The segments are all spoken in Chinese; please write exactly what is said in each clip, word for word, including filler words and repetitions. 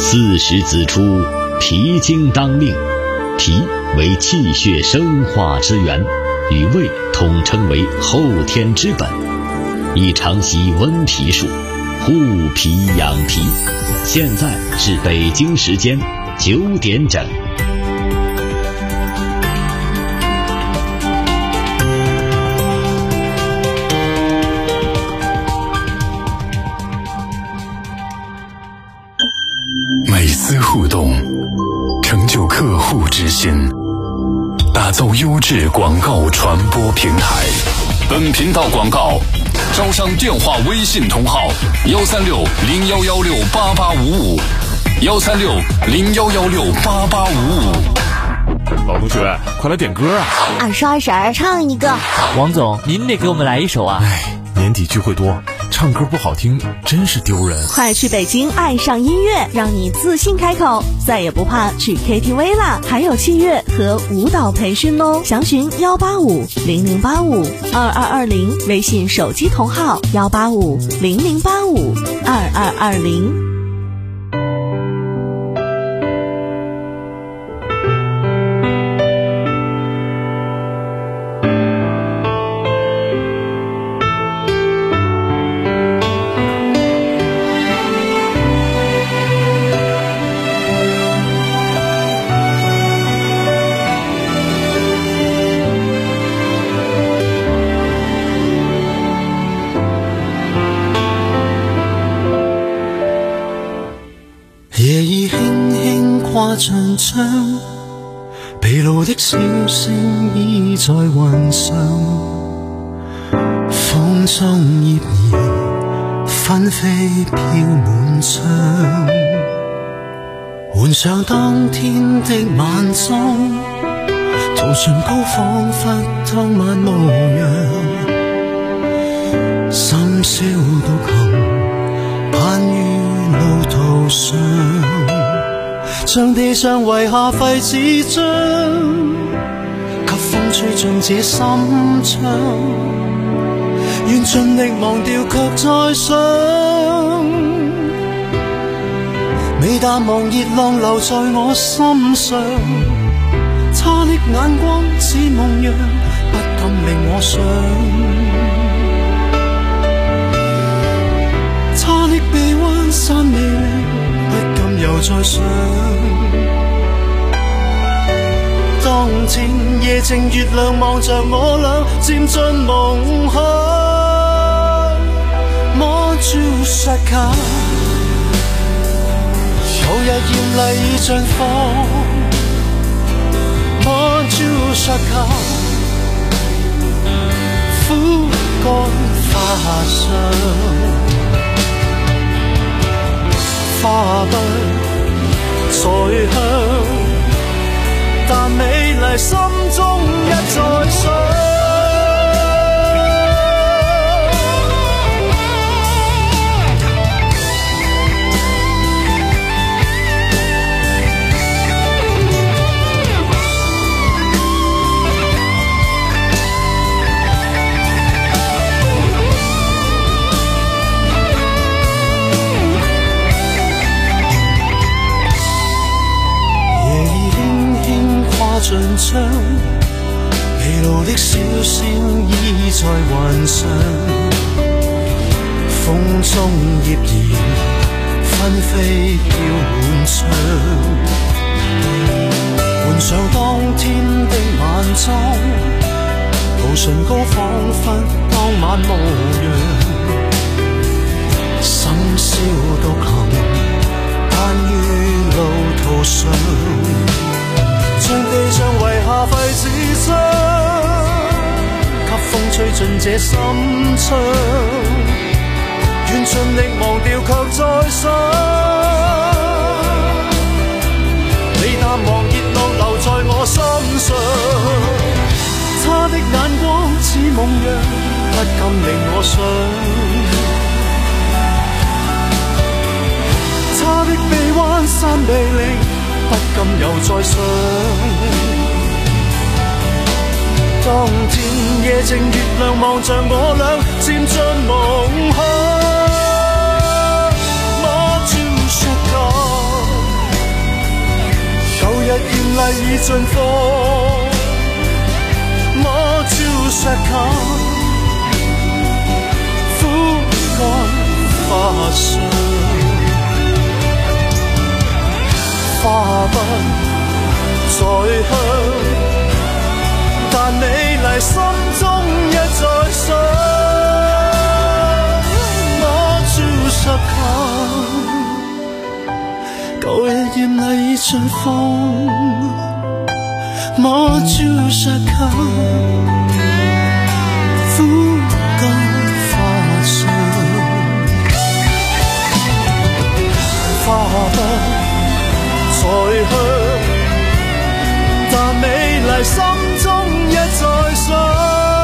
四时子出，脾经当令。脾为气血生化之源，与胃统称为后天之本，宜常习温脾术，护脾养脾。现在是北京时间九点整。 每丝互动，成就客户之心，打造优质广告传播平台。本频道广告招商电话微信同号：幺三六零幺幺六八八五五，幺三六零幺幺六八八五五。 老同学，快来点歌啊！ 二十二婶唱一个。 王总，您得给我们来一首啊！ 哎，年底聚会多，唱歌不好听真是丢人。 快去北京爱上音乐，让你自信开口，再也不怕去 K T V 啦！还有器乐和舞蹈培训哦，详询幺八五零零八五二二二零，微信手机同号幺八五零零八五二二二零。 夜已輕輕跨盡窗，疲勞的小星依在雲上，風中葉兒紛飛飄滿窗，換上當天的晚鐘，塗唇膏彷彿當晚模樣，深宵獨行盼於路途上，像地上遺下廢紙張，給風吹進這心窗，願盡力忘掉卻再想，未淡忘熱浪留在我心上，他的眼光似夢樣，不禁令我想，他的臂彎山美麗，不禁又再想，當前夜靜月亮望着我倆漸進夢鄉，摸住石卡，舊日艷麗已綻放，摸住石卡，枯乾花上。花不再香，但美麗心中一再想。盡窗，疲勞的小星依在雲上，風中葉兒紛飛飄滿窗，換上當天的晚裝，塗唇膏彷彿當晚模樣，深宵獨行盼於路途上，像地上遺下廢紙張，給風吹進這心窗，願盡力忘掉卻再想，未淡忘熱浪留在我心上，他的眼光似夢樣，不禁令我想，他的臂彎山美麗，不禁又再想，當天夜靜月亮望着我倆漸進夢鄉，摸住石頭， 来已盡放，我照石頭枯乾花上，花不再香，但美麗心中一再想，我照石頭舊日艷麗已盡放，我照石頭枯乾花上，花不再香，但美麗心中一再想。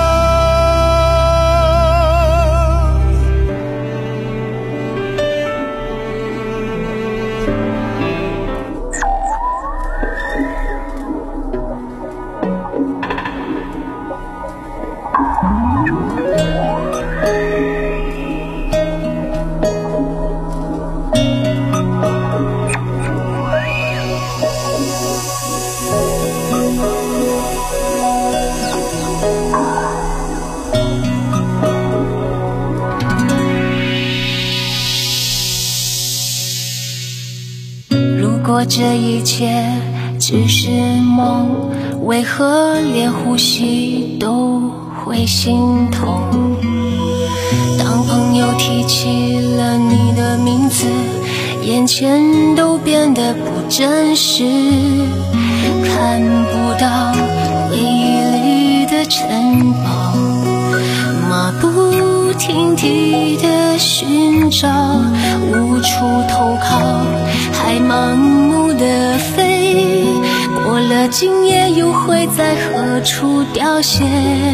如果这一切只是梦，为何连呼吸都会心痛？当朋友提起了你的名字，眼前都变得不真实，看不到回忆里的城堡，马不停蹄的寻找，无处投靠，还盲目的飞，过了今夜又会在何处凋谢？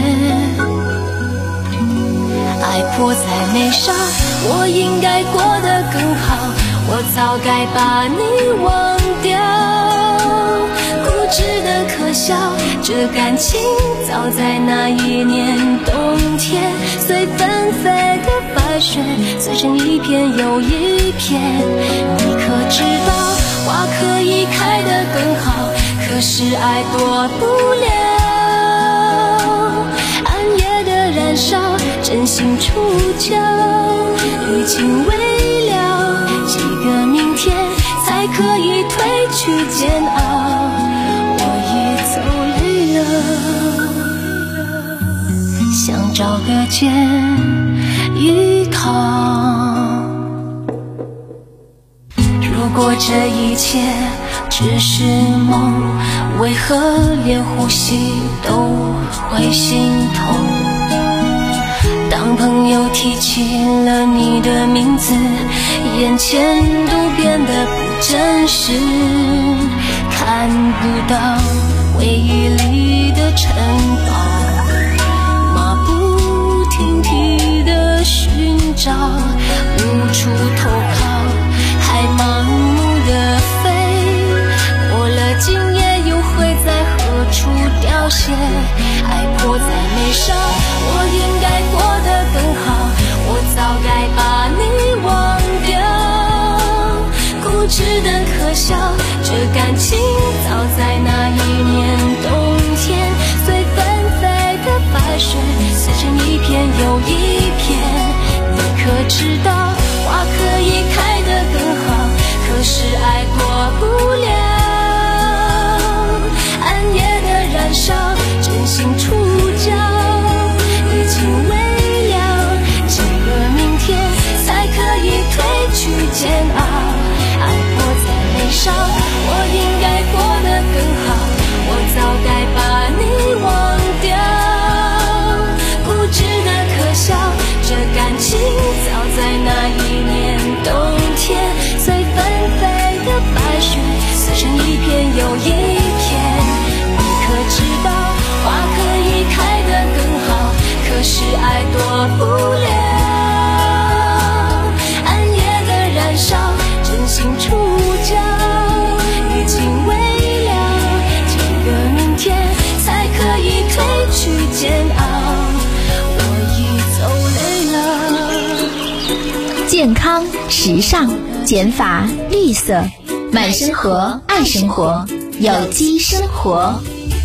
爱迫在眉梢，我应该过得更好，我早该把你忘掉。固执的可笑，这感情早在那一年冬天，随纷飞的白雪，碎成一片又一片。你可知道，花可以开得更好，可是爱躲不了暗夜的燃烧，真心触礁，已经未了几个明天才可以褪去煎熬，我已走累了，想找个肩依靠。如果这一切只是梦，为何连呼吸都会心痛？当朋友提起了你的名字，眼前都变得不真实，看不到回忆里的城堡，马不停蹄的寻找，无处投靠，还盲目的飞，过了今夜又会在何处凋谢？爱迫在眉梢，我应该过得更好，我早该把你忘掉。固执的可笑，这感情早在那一年冬天，随纷飞的白雪，碎成一片又一片。你可知道，花可以开得更好，可是爱躲不了暗夜的燃烧，真心触礁，已经未了几个明天才可以褪去煎熬，爱迫在眉梢，我应该过得更好，我早该把你忘掉。固执的可笑，这感情早在那一年冬天，随纷飞的白雪，碎成一片又一片。你可知道，花可以开得更好，可是爱躲不了暗夜的燃烧，真心触礁，已经未了几个明天才可以褪去煎熬，我已走累了。 健康、时尚、减法、绿色，慢生活，爱生活。 有机生活。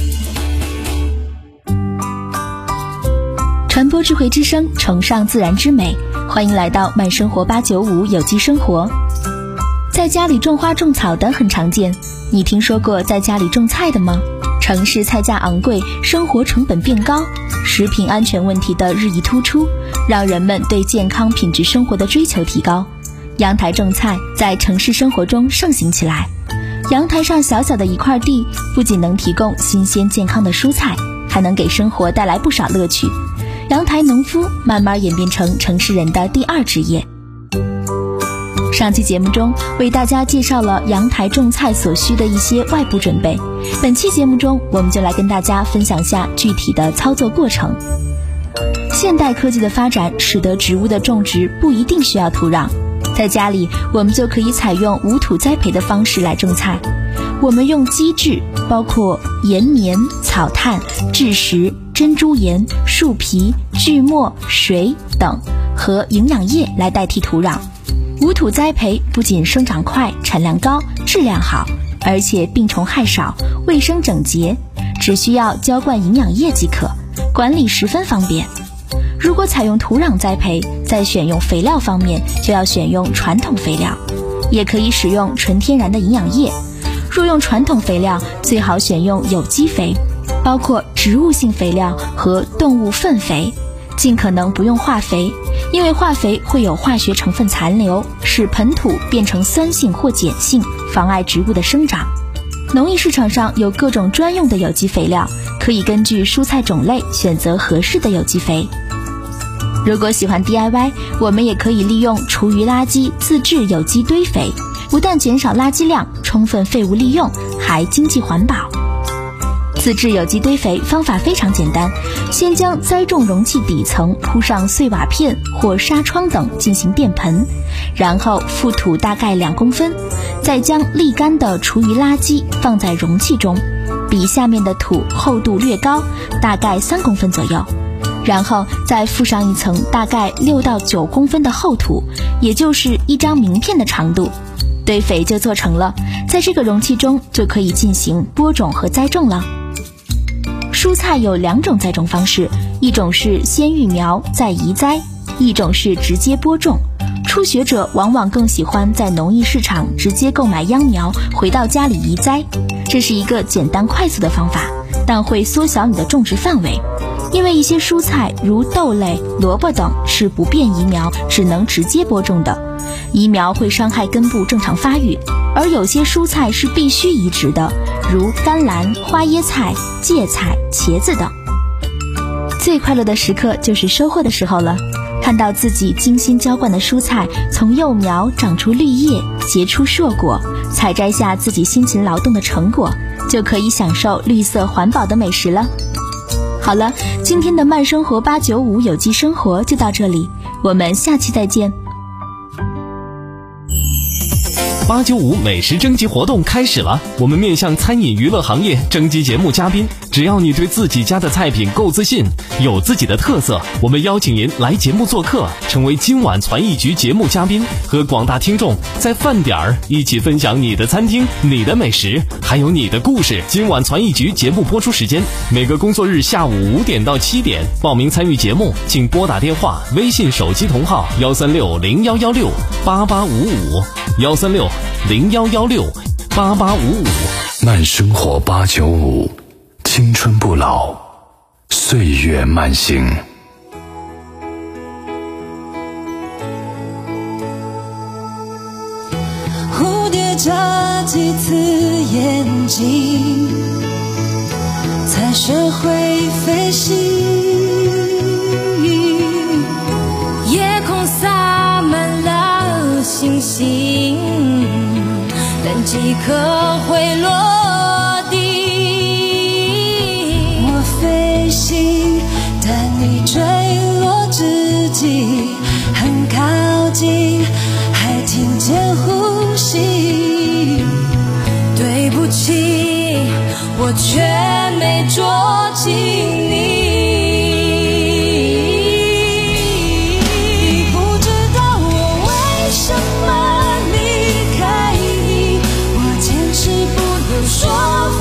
传播智慧之声，崇尚自然之美，欢迎来到慢生活八九五有机生活。在家里种花种草的很常见，你听说过在家里种菜的吗？城市菜价昂贵，生活成本变高，食品安全问题的日益突出，让人们对健康品质生活的追求提高。阳台种菜在城市生活中盛行起来。阳台上小小的一块地，不仅能提供新鲜健康的蔬菜，还能给生活带来不少乐趣。阳台农夫慢慢演变成城市人的第二职业。上期节目中为大家介绍了阳台种菜所需的一些外部准备，本期节目中我们就来跟大家分享下具体的操作过程。现代科技的发展使得植物的种植不一定需要土壤，在家里我们就可以采用无土栽培的方式来种菜。我们用基质包括岩棉、草炭、蛭石、珍珠岩、树皮、锯末、水等和营养液来代替土壤。无土栽培不仅生长快、产量高、质量好，而且病虫害少、卫生整洁，只需要浇灌营养液即可，管理十分方便。如果采用土壤栽培，在选用肥料方面就要选用传统肥料，也可以使用纯天然的营养液。若用传统肥料，最好选用有机肥，包括植物性肥料和动物粪肥，尽可能不用化肥，因为化肥会有化学成分残留，使盆土变成酸性或碱性，妨碍植物的生长。农业市场上有各种专用的有机肥料，可以根据蔬菜种类选择合适的有机肥。如果喜欢 D I Y， 我们也可以利用厨余垃圾自制有机堆肥，不但减少垃圾量，充分废物利用，还经济环保。自制有机堆肥方法非常简单，先将栽种容器底层铺上碎瓦片或纱窗等进行垫盆，然后覆土大概两公分，再将沥干的厨余垃圾放在容器中，比下面的土厚度略高，大概三公分左右，然后再附上一层大概六到九公分的厚土，也就是一张名片的长度，堆肥就做成了。在这个容器中就可以进行播种和栽种了。蔬菜有两种栽种方式，一种是先育苗再移栽，一种是直接播种。初学者往往更喜欢在农艺市场直接购买秧苗，回到家里移栽，这是一个简单快速的方法，但会缩小你的种植范围。因为一些蔬菜如豆类、萝卜等是不便移苗，只能直接播种的，移苗会伤害根部正常发育，而有些蔬菜是必须移植的，如甘蓝、花椰菜、芥菜、茄子等。最快乐的时刻就是收获的时候了，看到自己精心浇灌的蔬菜从幼苗长出绿叶，结出硕果，采摘下自己辛勤劳动的成果，就可以享受绿色环保的美食了。好了，今天的慢生活八九五有机生活就到这里，我们下期再见。 八九五美食征集活动开始了，我们面向餐饮娱乐行业征集节目嘉宾，只要你对自己家的菜品够自信，有自己的特色，我们邀请您来节目做客，成为今晚传艺局节目嘉宾，和广大听众在饭点儿一起分享你的餐厅、你的美食，还有你的故事。今晚传艺局节目播出时间每个工作日下午五点到七点，报名参与节目请拨打电话、微信手机同号幺三六零幺幺六八八五五幺三六零幺幺六八八五五。 慢生活八九五，青春不老，岁月慢行。 蝴蝶眨几次眼睛，才学会飞行。夜空洒满了星星，但几颗会落地。我飞行，但你坠落之际很靠近，还听见呼吸。对不起，我却没捉紧你。说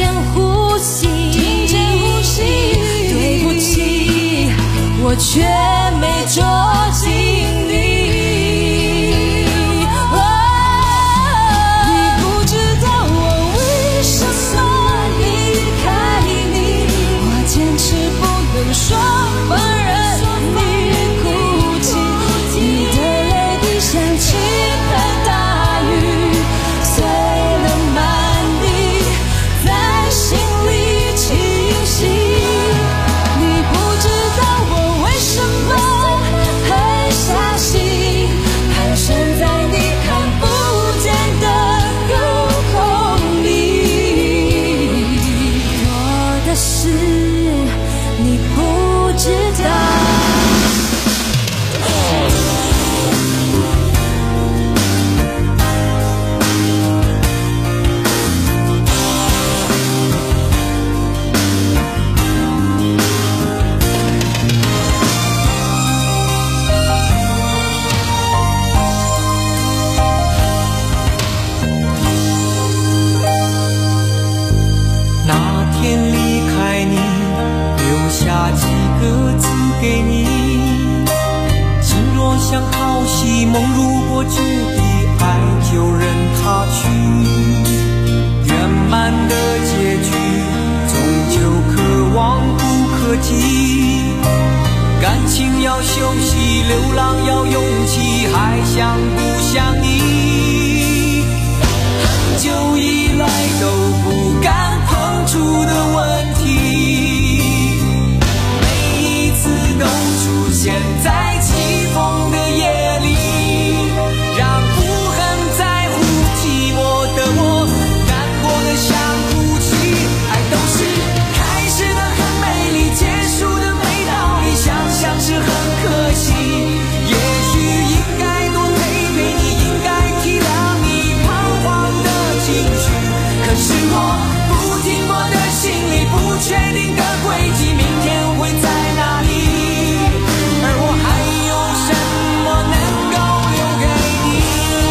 前呼吸，听见呼吸。对不起，我却没捉紧你。哦，你不知道我为什么离开你，我坚持不能说放任你哭泣，你的泪滴像倾盆大雨，碎了满地，在心里清晰。你不知道我为什么很相信，盘旋在你看不见的高空里，多的是你不知道。 那天离开你，留下几个字给你，心若像好戏，梦如果决堤，爱就任它去。圆满的结局，终究可望不可及。感情要休息，流浪要勇气，还想不想你？很久以来都不敢碰触的问题，每一次都出现在起风的夜里，让不很在乎寂寞的我难过的想哭泣。爱都是开始的很美丽，结束的没道理，想想是很可惜。也许应该多陪陪你，应该体谅你彷徨的情绪，可是我不停泊的心里，不确定的轨迹，明天会在哪里？而我还有什么能够留给你？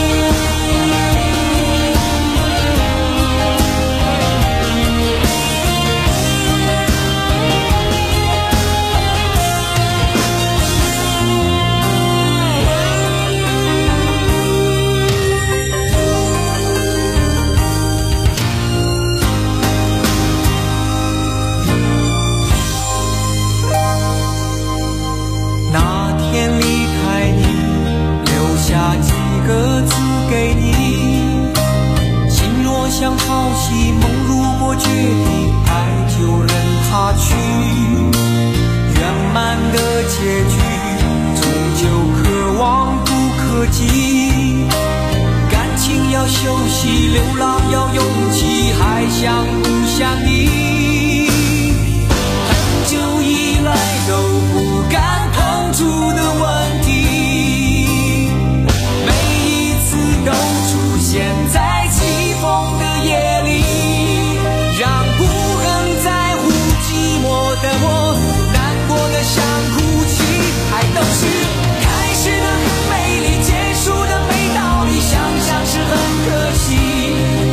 那天离开你，留下几个字给你，心若像好戏，梦如果决堤，爱就任它去。圆满的结局，终究可望不可及。感情要休息，流浪要勇气，还想不想你？很久以来都不敢碰触的问题，每一次都出现在起风的夜里，让不很在乎寂寞的我难过的想哭泣。爱都是开始的很美丽，结束的没道理，想想是很可惜。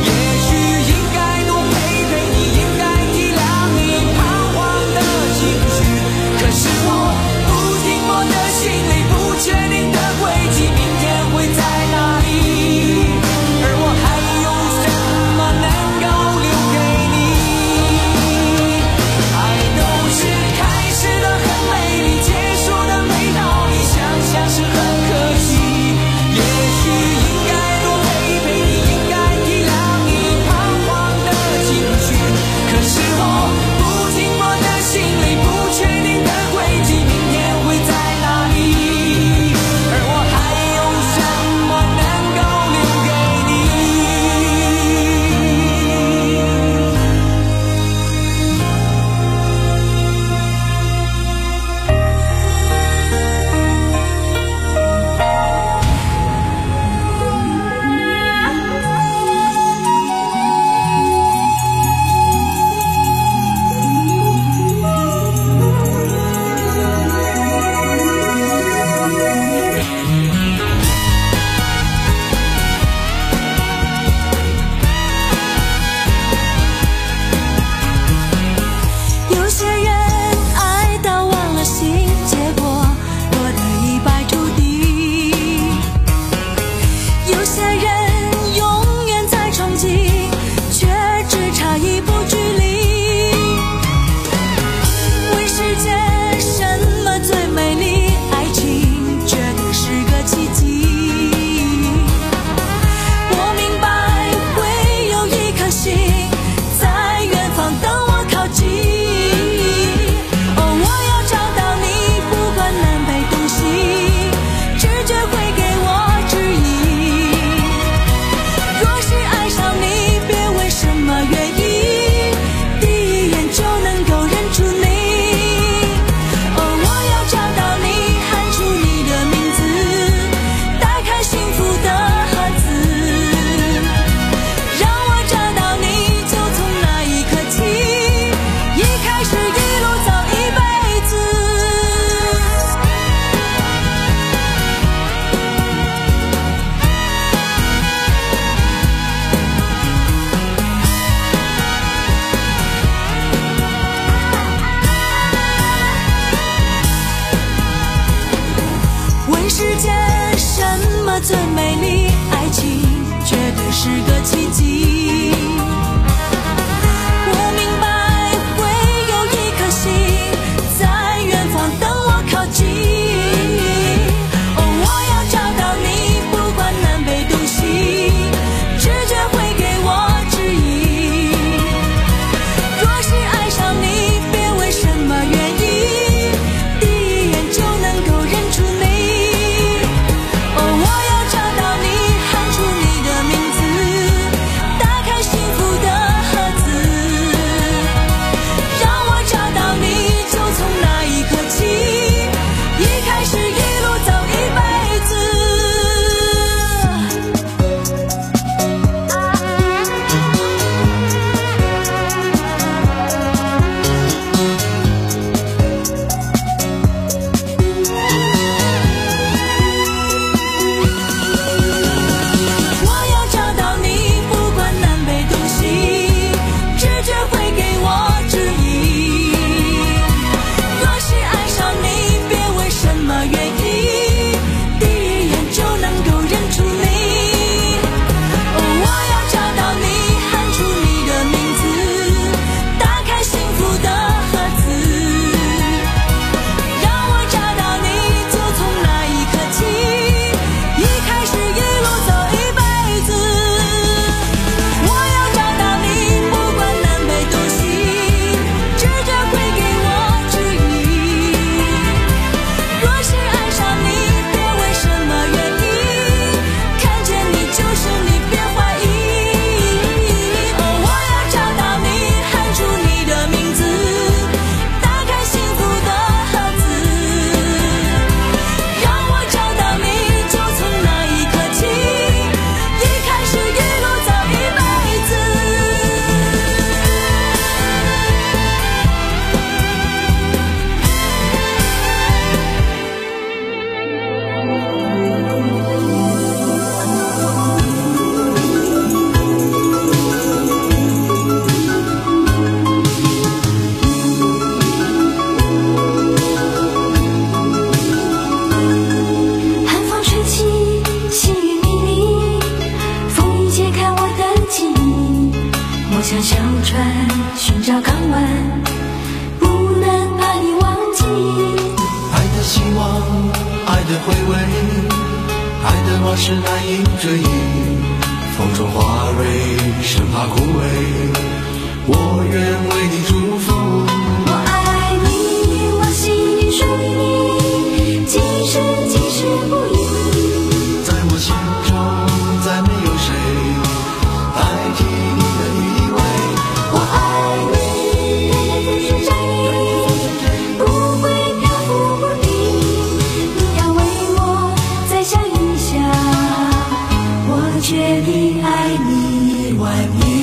像小船寻找港湾，不能把你忘记。 爱的希望，爱的回味，爱的往事难以追忆。风中花蕊生怕枯萎，我愿为你祝福。 我爱你，我心里属于你，今生今世不移。 在我心中再没有谁代替你的依偎。 我爱你，对风吹你，不会漂浮不定。你要为我再想一想，我决定爱你万年。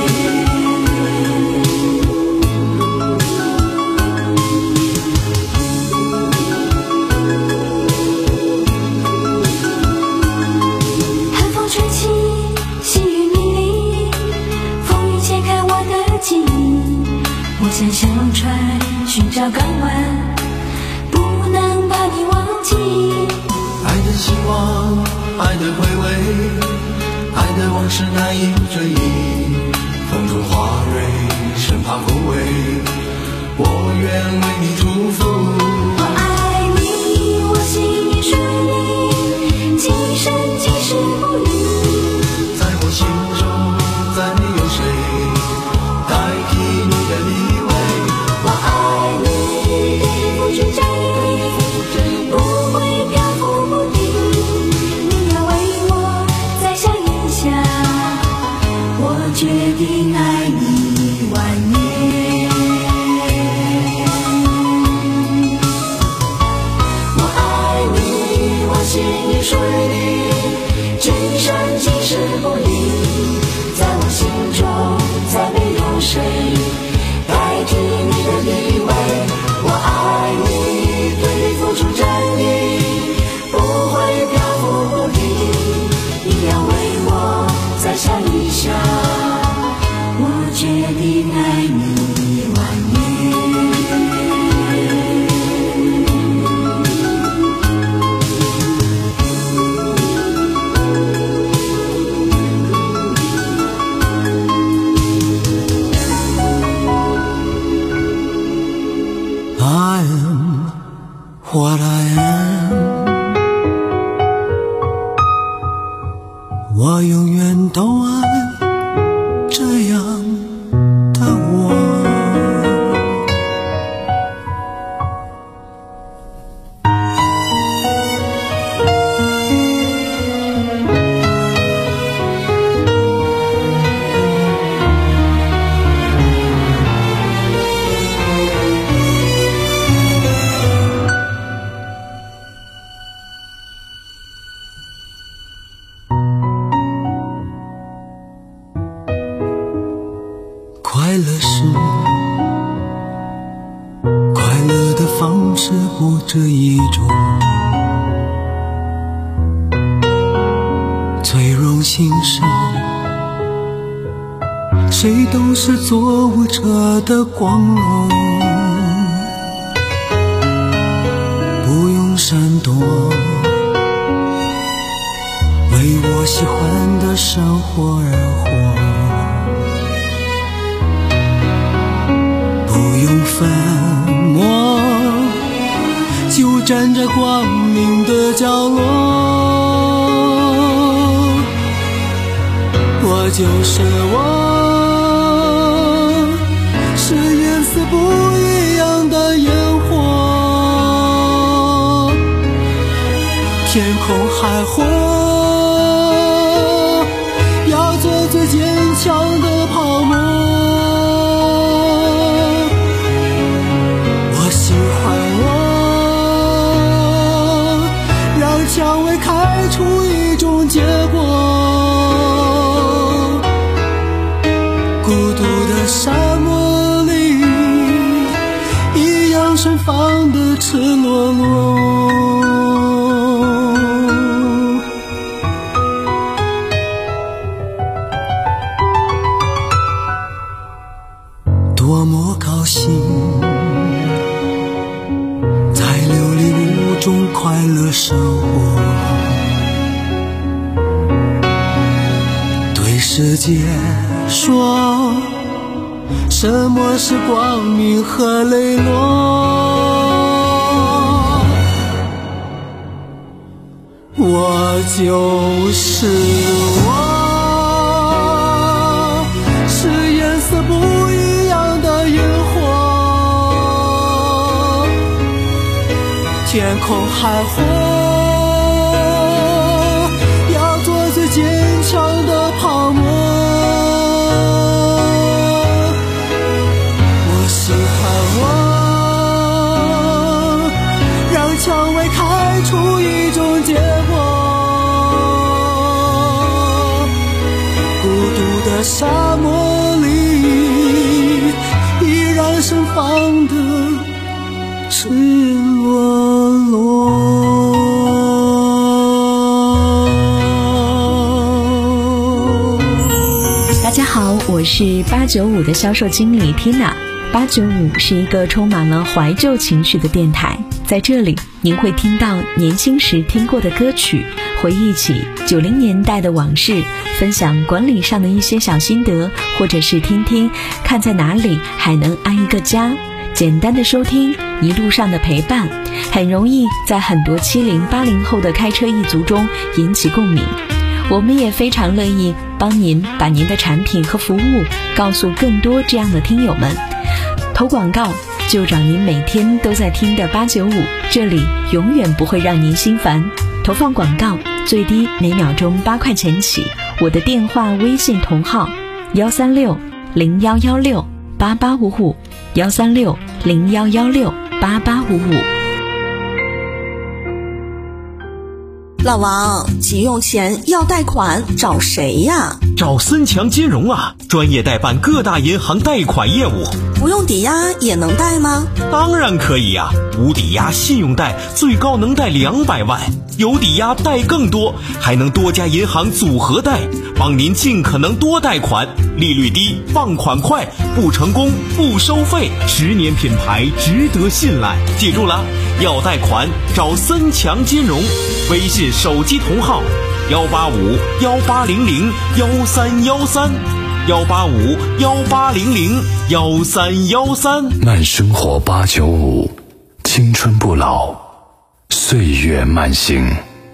像小船寻找港湾，不能把你忘记。 爱的希望，爱的回味，爱的往事难以追忆。风中花蕊生怕枯萎，我愿为你祝福。 我爱你，我心里属于你，今生今世不渝。 在我心中再没有谁代替你的依偎。 我爱你，对风吹你，不会漂浮不定。你要为我再想一想，我决定爱你万年。我爱你，我心里属于你，今生今世不移。在我心中再没有谁代替你的依偎。我爱你，对付出真意，不会漂浮不定。你要为我再想一想，我决定爱你万年。 I am what I am， 我永远都爱这样的我。快乐是快乐的方式不止一种，最荣幸是谁都是做舞者的光荣，不用闪躲，为我喜欢的生活而活，不用粉墨，就站在光明的角落，我就是我，是颜色不一样的烟火，天空海阔，要做最坚强的泡沫。我喜欢我，让蔷薇开出一种结果。孤独的沙漠里，一样盛放的赤裸裸。多么高兴，在琉璃屋中快乐生活，对世界说什么是光明和磊落，我就是我，是颜色不一样的烟火，天空海阔，要做最坚强的泡沫。我喜欢我，让蔷薇开出一种结果，孤独的沙漠里依然盛放的赤裸裸。 大家好，我是八九五的销售经理 Tina。 八九五是一个充满了怀旧情绪的电台，在这里您会听到年轻时听过的歌曲，回忆起九零年代的往事，分享管理上的一些小心得，或者是听听看在哪里还能安一个家。简单的收听，一路上的陪伴，很容易在很多七零八零后的开车一族中引起共鸣。我们也非常乐意帮您把您的产品和服务告诉更多这样的听友们。投广告就找您每天都在听的八九五，这里永远不会让您心烦。投放广告最低每秒钟八块钱起，我的电话微信同号幺三六零幺幺六八八五五，幺三六零幺幺六八八五五。 老王，急用钱要贷款找谁呀？ 找森强金融啊，专业代办各大银行贷款业务。 不用抵押也能贷吗？ 当然可以呀、啊，无抵押信用贷最高能贷两百万，有抵押贷更多，还能多家银行组合贷，帮您尽可能多贷款，利率低，放款快，不成功不收费，十年品牌值得信赖。记住了，要贷款找森强金融，微信手机同号幺八五幺八零零幺三幺三，幺八五幺八零零幺三幺三。 慢生活八九五，青春不老，岁月慢行。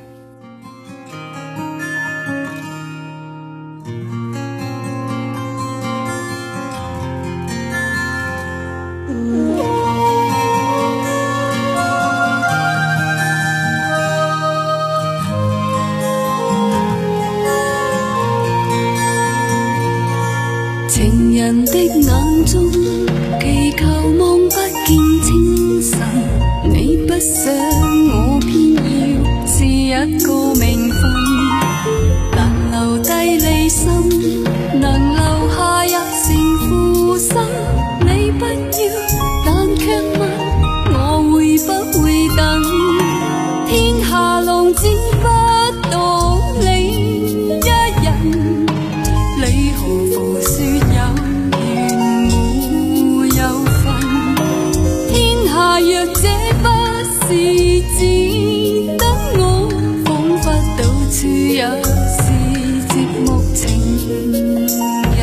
情人的眼中祈求望不見清晨，你不想我偏要是一個名分，能留低離心，能留下一成負心，你不要但卻問我會不會等，天下浪只不到你一人，你何妨說有緣沒有份，天下若這不是只得我，彷彿到處也是寂寞情人。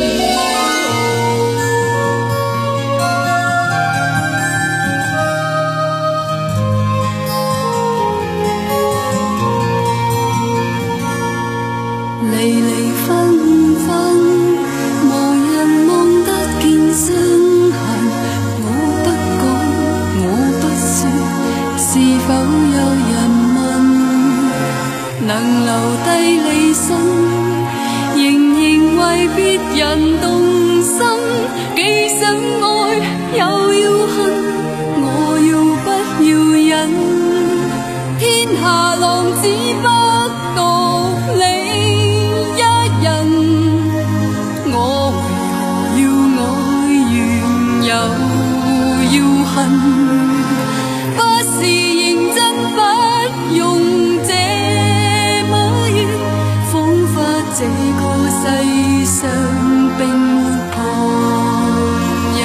離離分分，無人望得見傷痕，我不講，我不說，是否有人問，能留低離身，仍然為別人動心，既想愛又要恨，我要不要忍，天下浪只不過你一人，我為何要愛完又要恨，不是認真不用這麼怨，彷彿這個世上並沒旁人。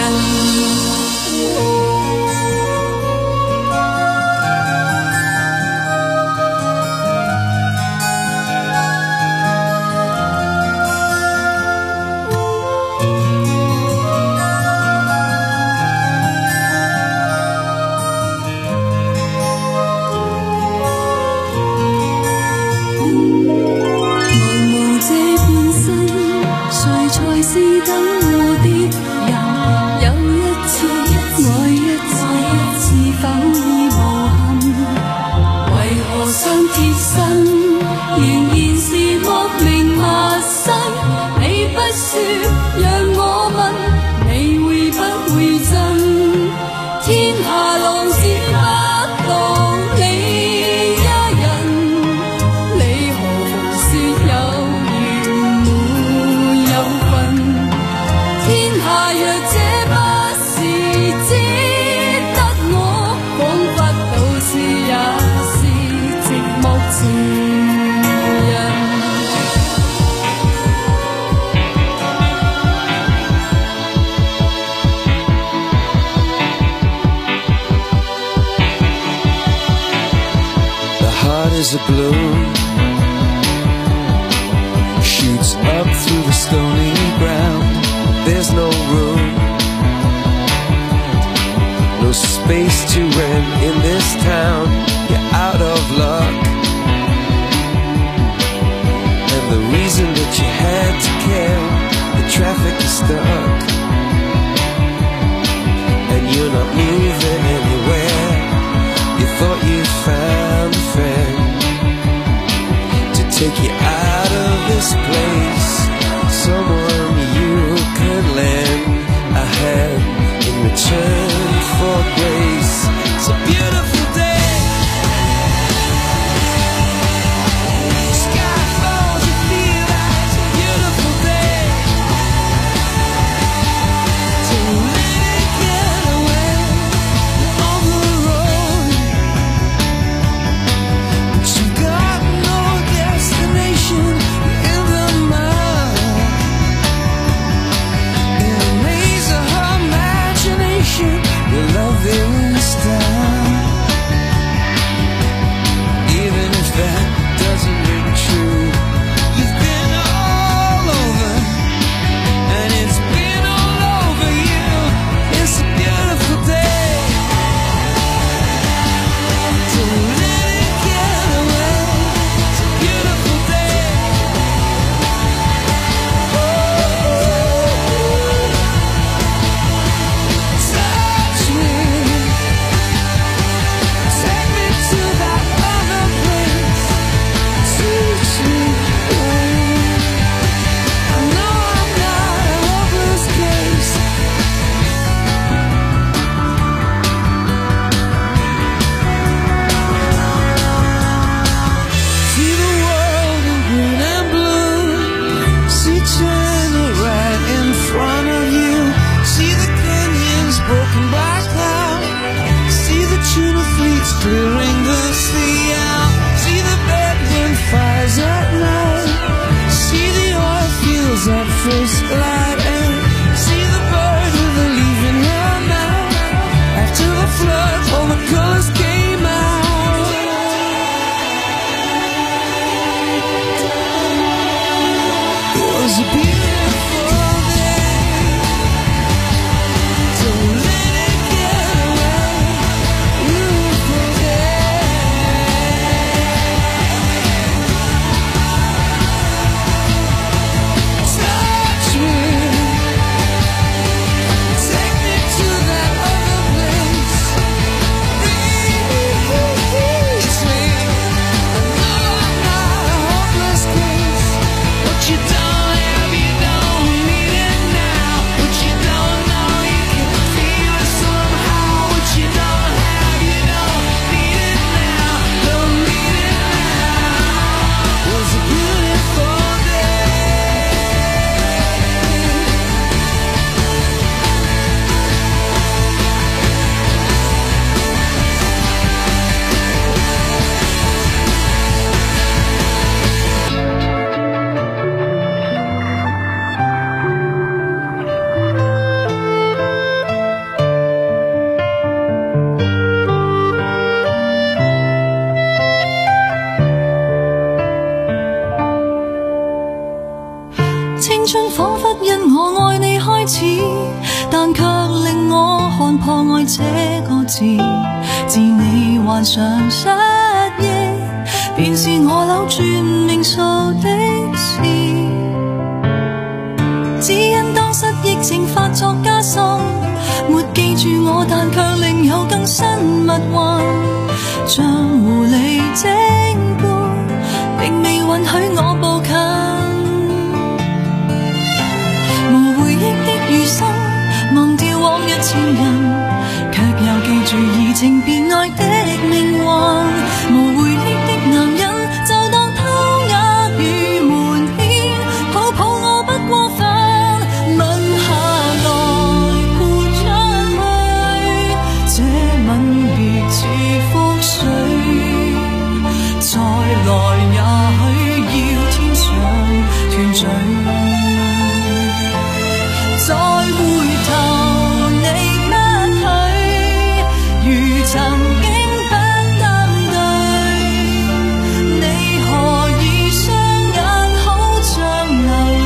是等我的人，有一次愛一次，是否已無憾？為何相貼身，仍然是莫名陌生？你不說，讓我問，你會不會憎？天下浪子不到你一人，你何妨說有緣沒有份？天下若這不是只得我，彷彿到處也是寂寞情人。 Is a balloon shoots up through the stony ground. There's no room, no space to rent in this town. You're out of luck, and the reason that you had to care, the traffic is stuck, and you're not moving anywhere. You thought you found a friend take you out of this place, someone you could lend a hand in return for grace. It's a beautiful day, sky falls, you feel like it's a beautiful day. So let it get away on the road, but you got no destination in the mind. In a maze of her imagination, your loving style. Even if that doesn't ring true, you've been all over, and it's been all over you. It's a beautiful day, so let it get away. It's a beautiful day. Touch me, take me to that other place, sweet, sweet rain. I know I'm not a hopeless case. See the world in green and blue, see China right in front of you, see the canyons broken by cloud, see the tuna fleets clearing the sea out, see the bedroom fires at night, see the oil fields at first light, and see the bird with a leaf in her mouth. After the flood, all the colors came out. It was a beautiful day, so let it get away. Beautiful day. Touch me, take me to that other place. It's me. I know I'm not a hopeless case. What you don't have, you don't need it now. What you don't know, you can feel it somehow. What you don't have, you don't need it now. Don't need it now. It was a beautiful day. 青春彷彿因我愛你開始，但卻令我看破愛這個字。自你患上失憶，便是我扭轉命數的事。只因熱情發作加深，沒記住我，但卻另有更新密運，像狐狸精般，並未允許我步近。無回憶的餘生，忘掉往日前人，卻又記住移情別愛的命運。無回憶的男人，就當偷呃與瞞騙，抱抱我不過分，吻下來潑出去，這吻別似覆水，再來也許要天上團聚。再回頭你不許，如曾經不登對，你何以雙眼好像流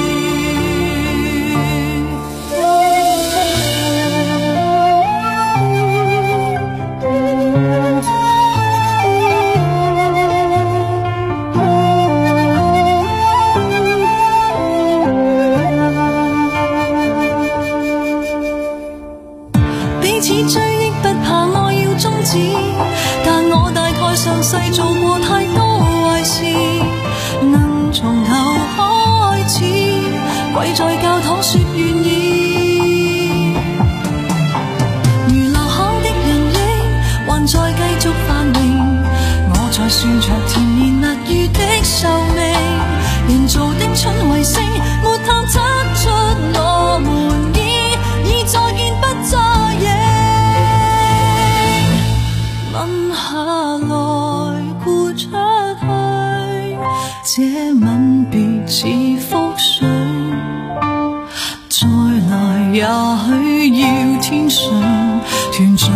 彼此追憶不怕愛要終止，但我大概上世做過太多壞事，能從頭開始，跪在教堂說願意。如流行的人影，還在繼續繁榮，我在算着甜言蜜語的壽命，人造的春衛星，沒探測出我們已已再見不再認。吻下來潑出去，這吻別似覆水，再來也許要天上團聚。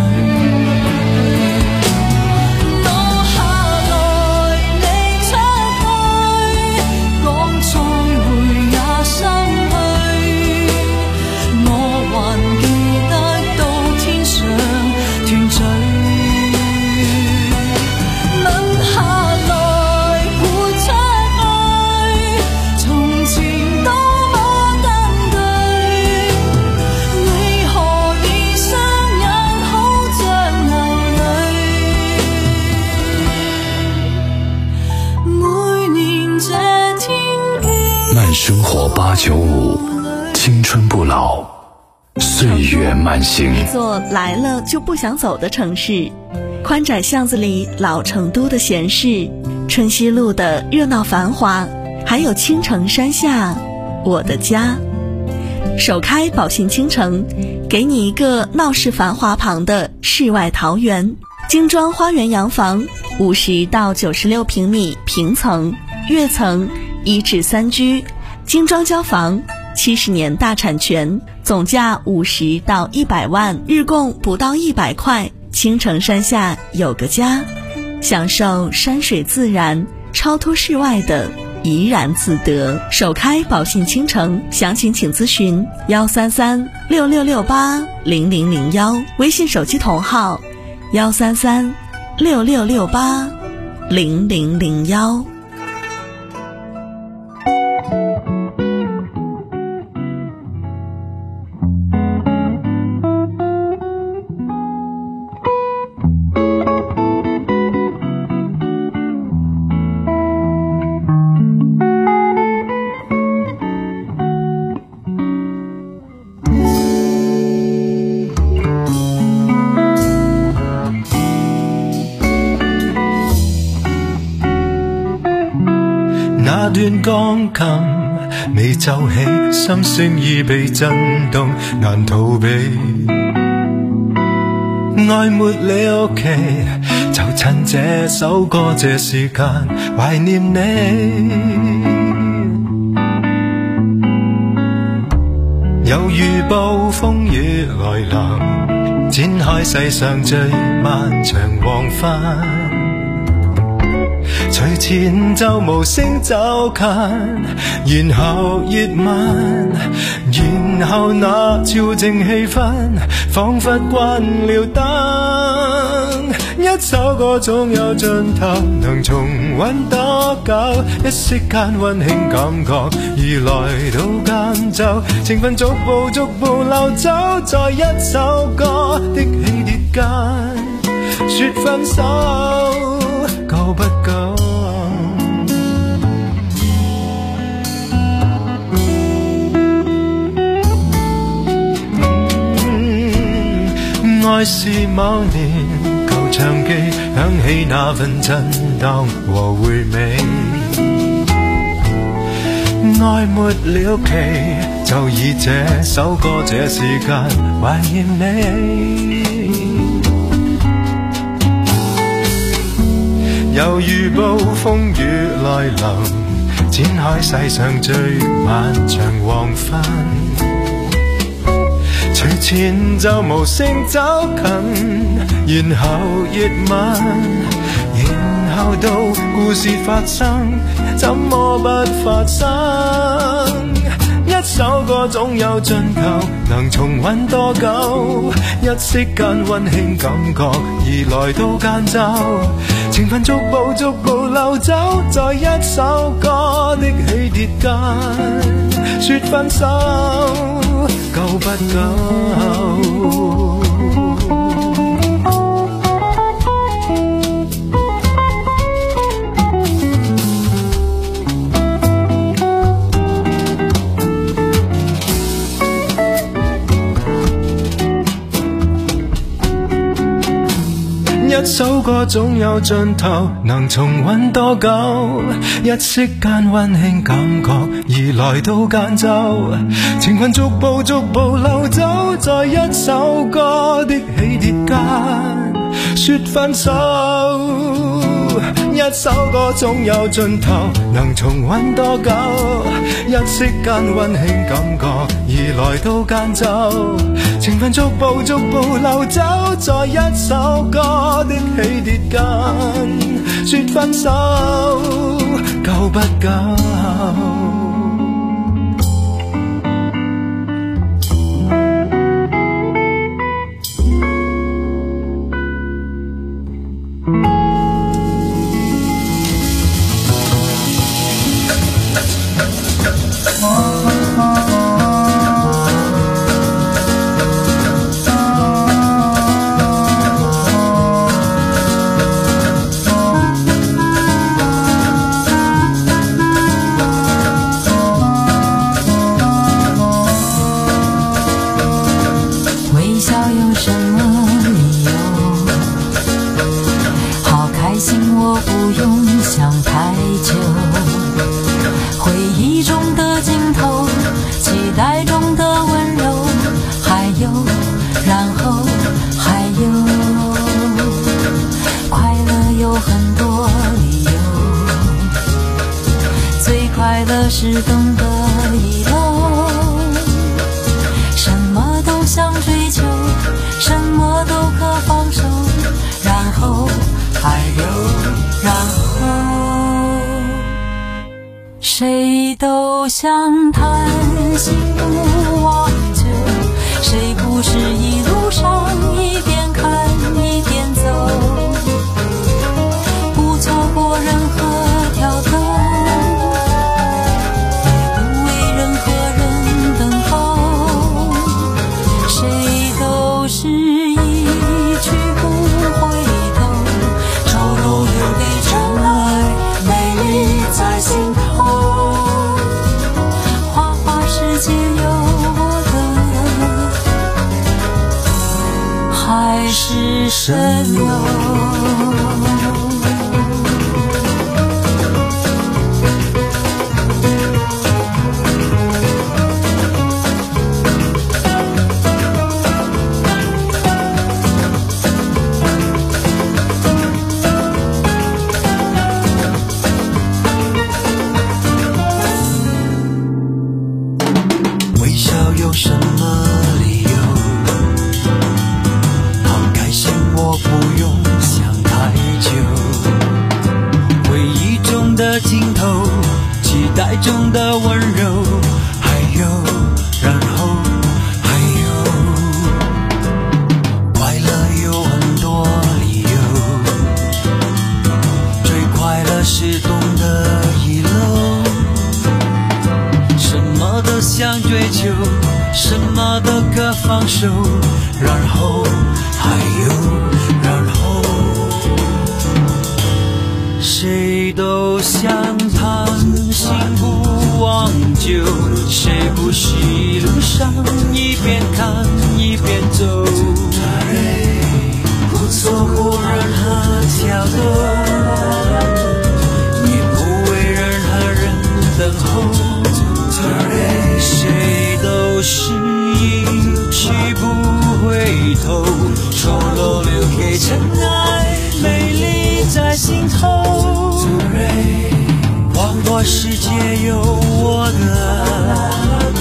生活八九五，青春不老，岁月慢行。 一座来了就不想走的城市，宽窄巷子里老成都的闲适，春熙路的热闹繁华，还有青城山下我的家。首开宝信倾城，给你一个闹市繁华旁的世外桃源。精装花园洋房，五十到九十六平米平层，跃层一至三居。精装交房，七十年大产权，总价五十到一百万，日供不到一百块。青城山下有个家，享受山水自然，超脱世外的怡然自得。首开宝信倾城，详情请咨询幺三三六六六八零零零幺，微信手机同号幺三三六六六八零零零幺。 那段鋼琴未奏起，心聲已被震動，難逃避。愛沒了期，就趁這首歌這時間懷念你。猶如暴風雨來臨，展開世上最漫長黃昏。隨前奏無聲走近，然後熱吻，然後那超靜氣氛，彷彿關了燈，一首首歌總有盡頭，能重溫多久？一息間溫馨感覺已來到間奏，情分逐步逐步流走，在一首歌的起跌間，說分手夠不夠？愛是某年舊唱機響起那份震盪和回味，愛沒了期，就以這首歌這時間懷念你。猶如暴風雨來臨，展開世上最漫長黃昏，隨前奏無聲走近，然後熱吻，然後到故事發生，怎麼不發生？一首歌總有盡頭，能重溫多久？一息間溫馨感覺已來到間奏，情分逐步逐步流走，在一首歌的起跌間，說分手夠不夠？一首歌總有盡頭，能重溫多久？一息間溫馨感覺已來到間奏，情分逐步逐步流走，在一首歌的起跌間，說分手。一首歌總有盡頭，能重溫多久？一息間溫馨感覺已來到間奏，情分逐步逐步流走，在一首歌的起跌間，說分手夠不夠？ 是懂得遗漏，什么都想追求，什么都可放手，然后还有然后，谁都想谈心不忘旧，谁不是一路上一边看一边走，不错过任何挑逗，是神游。 微笑有什么理由？我不用想太久， 什么都可放手，然后还有然后，谁都想谈心不忘旧，谁不是一路上一边看一边走，不错过任何挑逗，也不为任何人等候，谁都是一去不回头，丑陋留给尘埃，美丽在心头，广阔世界有我的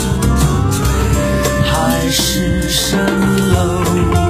海市蜃楼。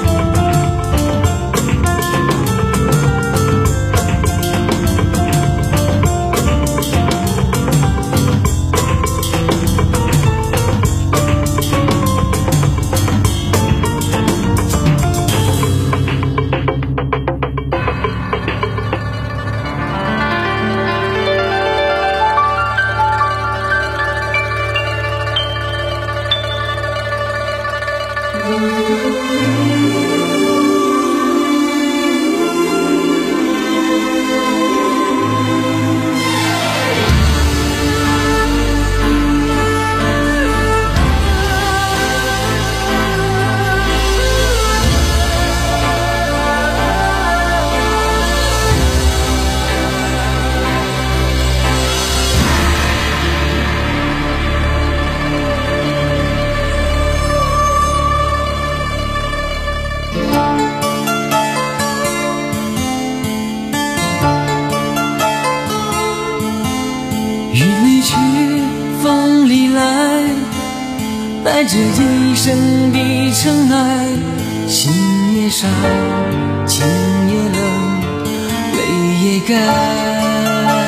带着一生的尘埃，心也伤，情也冷，泪也干，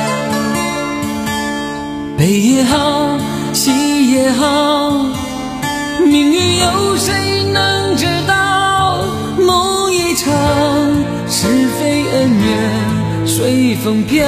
悲也好，喜也好，命运有谁能知道？梦一场，是非恩怨随风飘。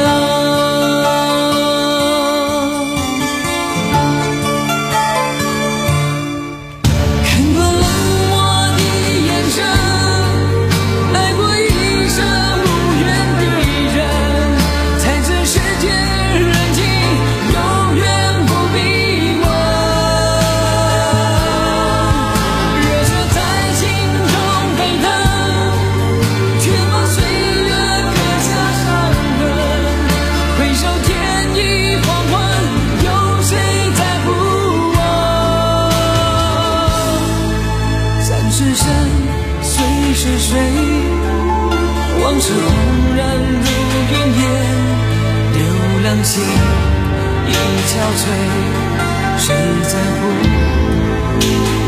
往事轰然如云烟，流浪心已憔悴，谁在乎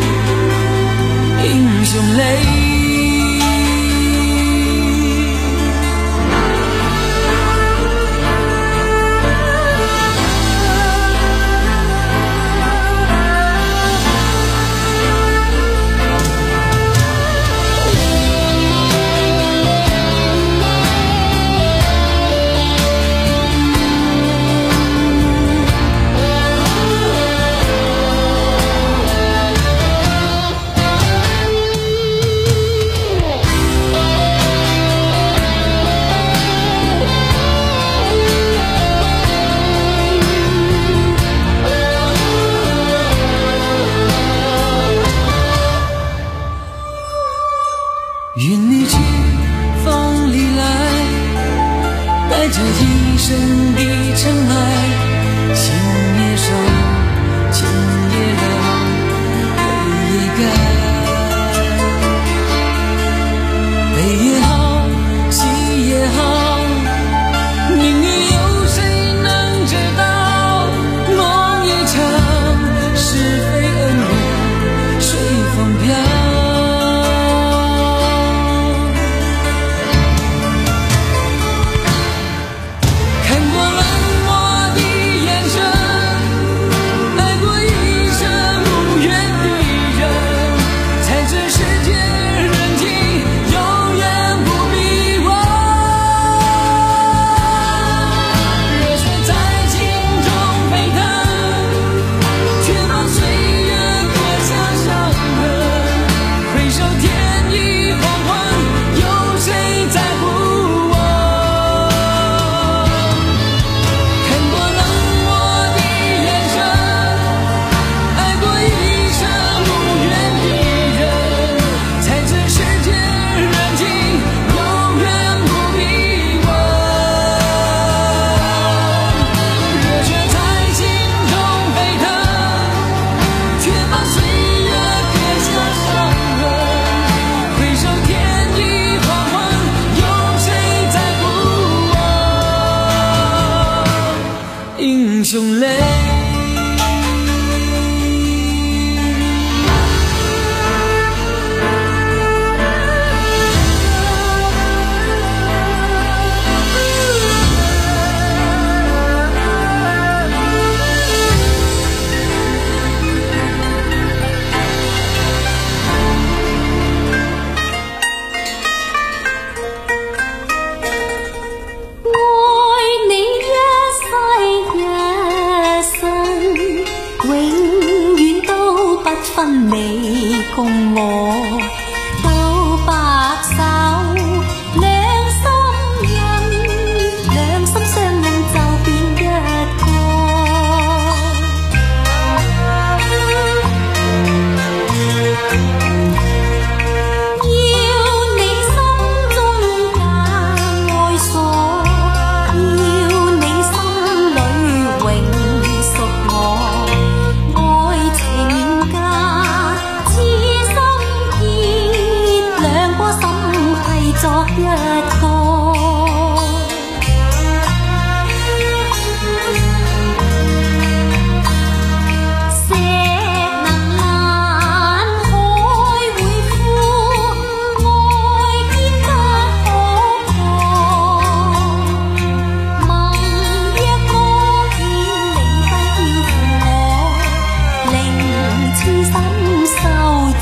英雄泪？愿你去风里来，带着一生的尘埃，心也伤，情也冷，泪也干，悲也好，喜也好，命运有谁能知道？梦一场，是非恩怨随风飘。看过冷漠的眼神，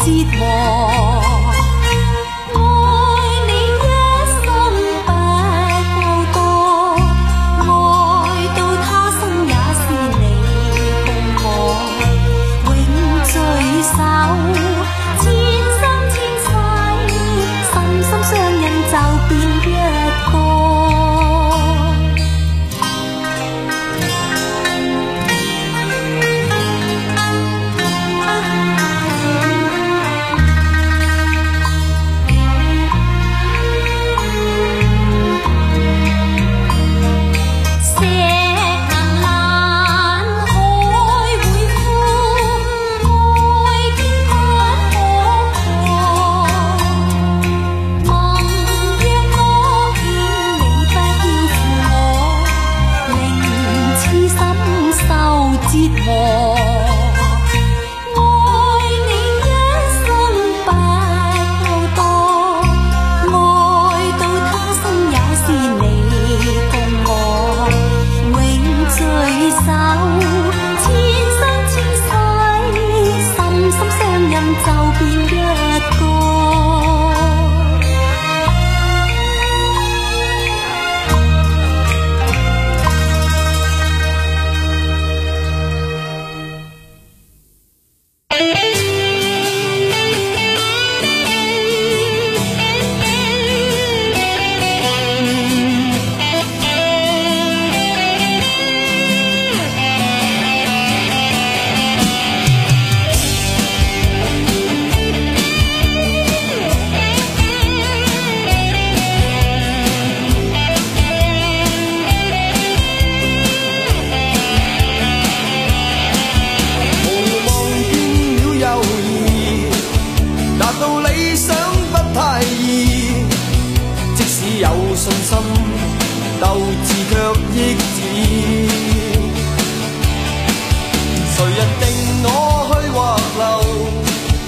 折磨。愛你一生不夠多，愛到他生也是你共我，永聚首，千生千世，心心相印就變一個。 鬥志卻抑止。